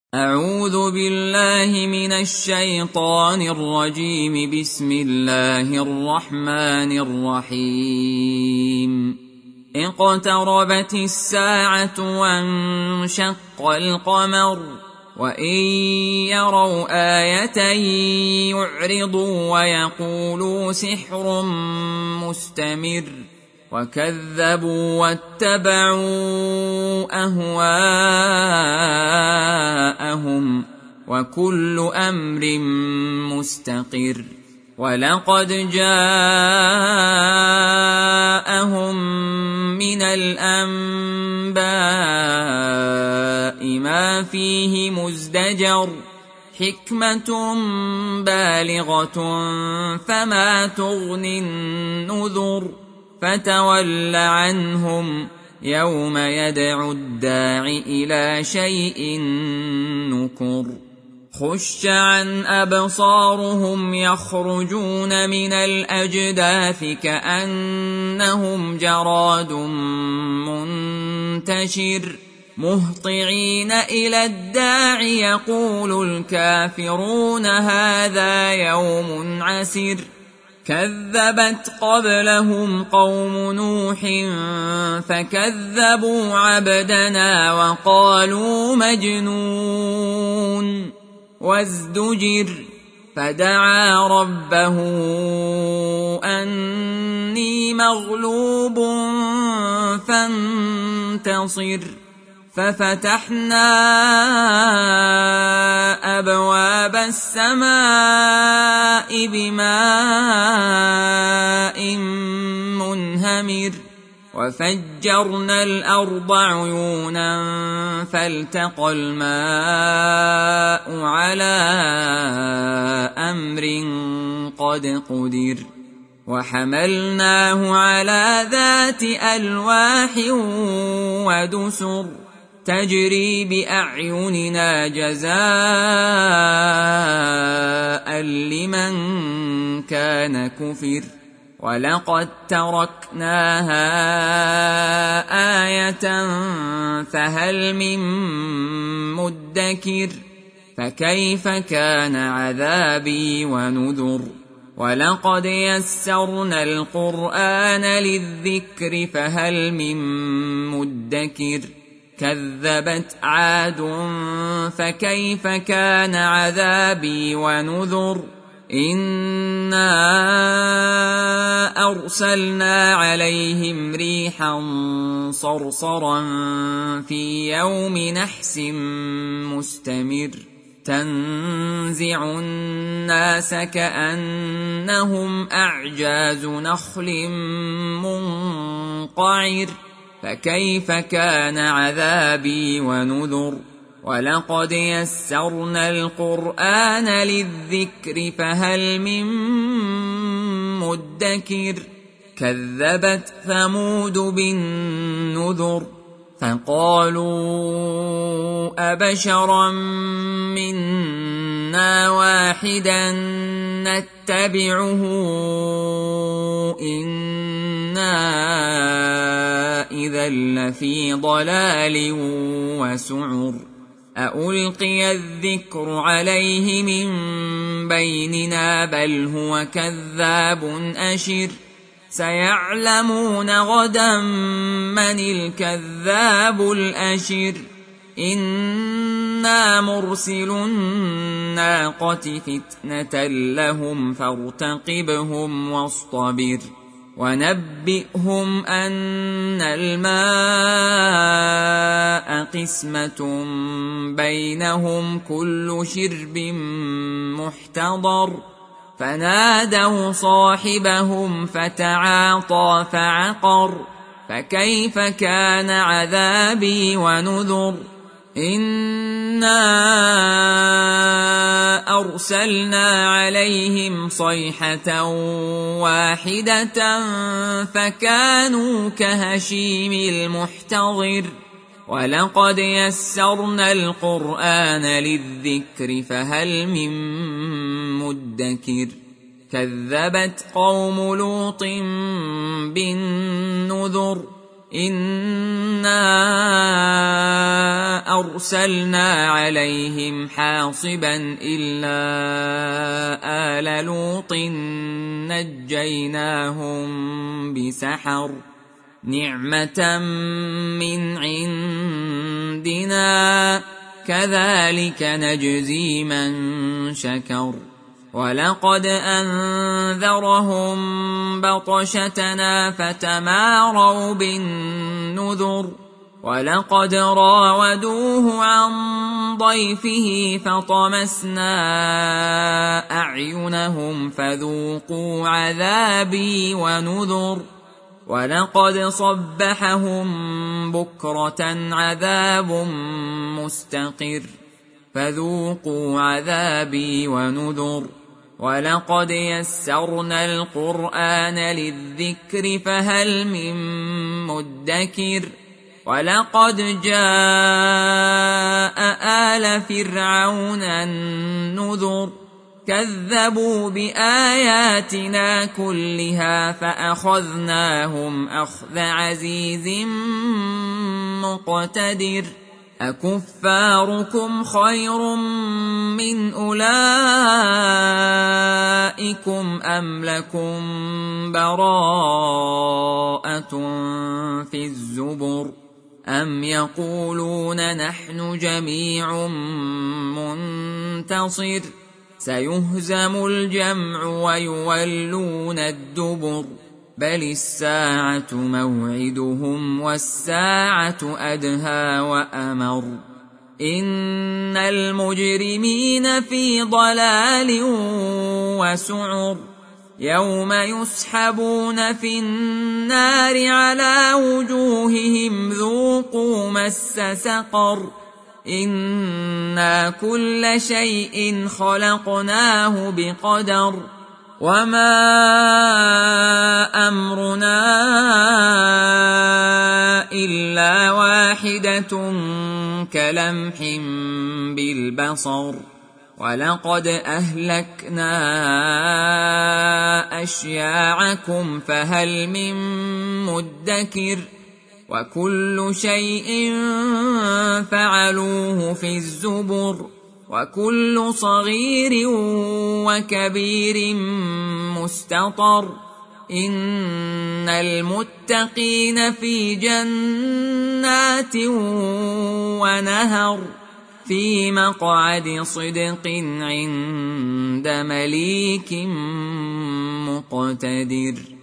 أعوذ بالله من الشيطان الرجيم. بسم الله الرحمن الرحيم. اقتربت الساعة وانشق القمر وإن يروا آية يعرضوا ويقولوا سحر مستمر وكذبوا واتبعوا أهواءهم وكل أمر مستقر. ولقد جاءهم من الأنباء ما فيه مزدجر حكمة بالغة فما تغني النذر. فتول عنهم يوم يدعو الداع إلى شيء نكر. خش عن أبصارهم يخرجون من الأجداث كأنهم جراد منتشر مهطعين إلى الداع يقول الكافرون هذا يوم عسر. كذبت قبلهم قوم نوح فكذبوا عبدنا وقالوا مجنون وازدجر. فدعا ربه أني مغلوب فانتصر. ففتحنا أبواب السماء بماء منهمر وفجرنا الأرض عيونا فالتقى الماء على أمر قد قدر. وحملناه على ذات ألواح ودسر تجري بأعيننا جزاء لمن كان كفر. ولقد تركناها آية فهل من مدكر. فكيف كان عذابي ونذر. ولقد يسرنا القرآن للذكر فهل من مدكر. كذبت عاد فكيف كان عذابي ونذر. إنا أرسلنا عليهم ريحا صرصرا في يوم نحس مستمر تنزع الناس كأنهم أعجاز نخل منقعر. فكيف كان عذابي ونذر. ولقد يسرنا القرآن للذكر فهل من مدكر. كذبت ثمود بالنذر فقالوا أبشرا منا واحدا نتبعه إنا إذا لفي ضلال وسعر. أألقي الذكر عليه من بيننا بل هو كذاب أشر. سيعلمون غدا من الكذاب الأشر. إنا مرسل الناقة فتنة لهم فارتقبهم واصطبر. ونبئهم أن الماء قسمة بينهم كل شرب محتضر. فنادوا صاحبهم فتعاطى فعقر. فكيف كان عذابي ونذر. إنا أرسلنا عليهم صيحة واحدة فكانوا كهشيم المحتضر. ولقد يسرنا القرآن للذكر فهل من مدكر. كذبت قوم لوط بالنذر إنا أرسلنا عليهم حاصبا إلا آل لوط نجيناهم بسحر نعمة من عندنا كذلك نجزي من شكر ولقد أنذرهم بطشتنا فتماروا بالنذر ولقد راودوه عن ضيفه فطمسنا أعينهم فذوقوا عذابي ونذر ولقد صبحهم بكرة عذاب مستقر فذوقوا عذابي ونذر ولقد يسرنا القرآن للذكر فهل من مدكر ولقد جاء آل فرعون النذر كذبوا بآياتنا كلها فأخذناهم أخذ عزيز مقتدر أكفاركم خير من أولئكم أم لكم براءة في الزبر أم يقولون نحن جميع منتصر سيهزم الجمع ويولون الدبر بل الساعة موعدهم والساعة أدهى وأمر إن المجرمين في ضلال وسعر يوم يسحبون في النار على وجوههم ذوقوا مس سقر إنا كل شيء خلقناه بقدر وما أمرنا إلا واحدة كلمح بالبصر ولقد أهلكنا أشياعكم فهل من مدكر وكل شيء فعلوه في الزبر وكل صغير وكبير مستطر إن المتقين في جنات ونهر في مقعد صدق عند مليك مقتدر.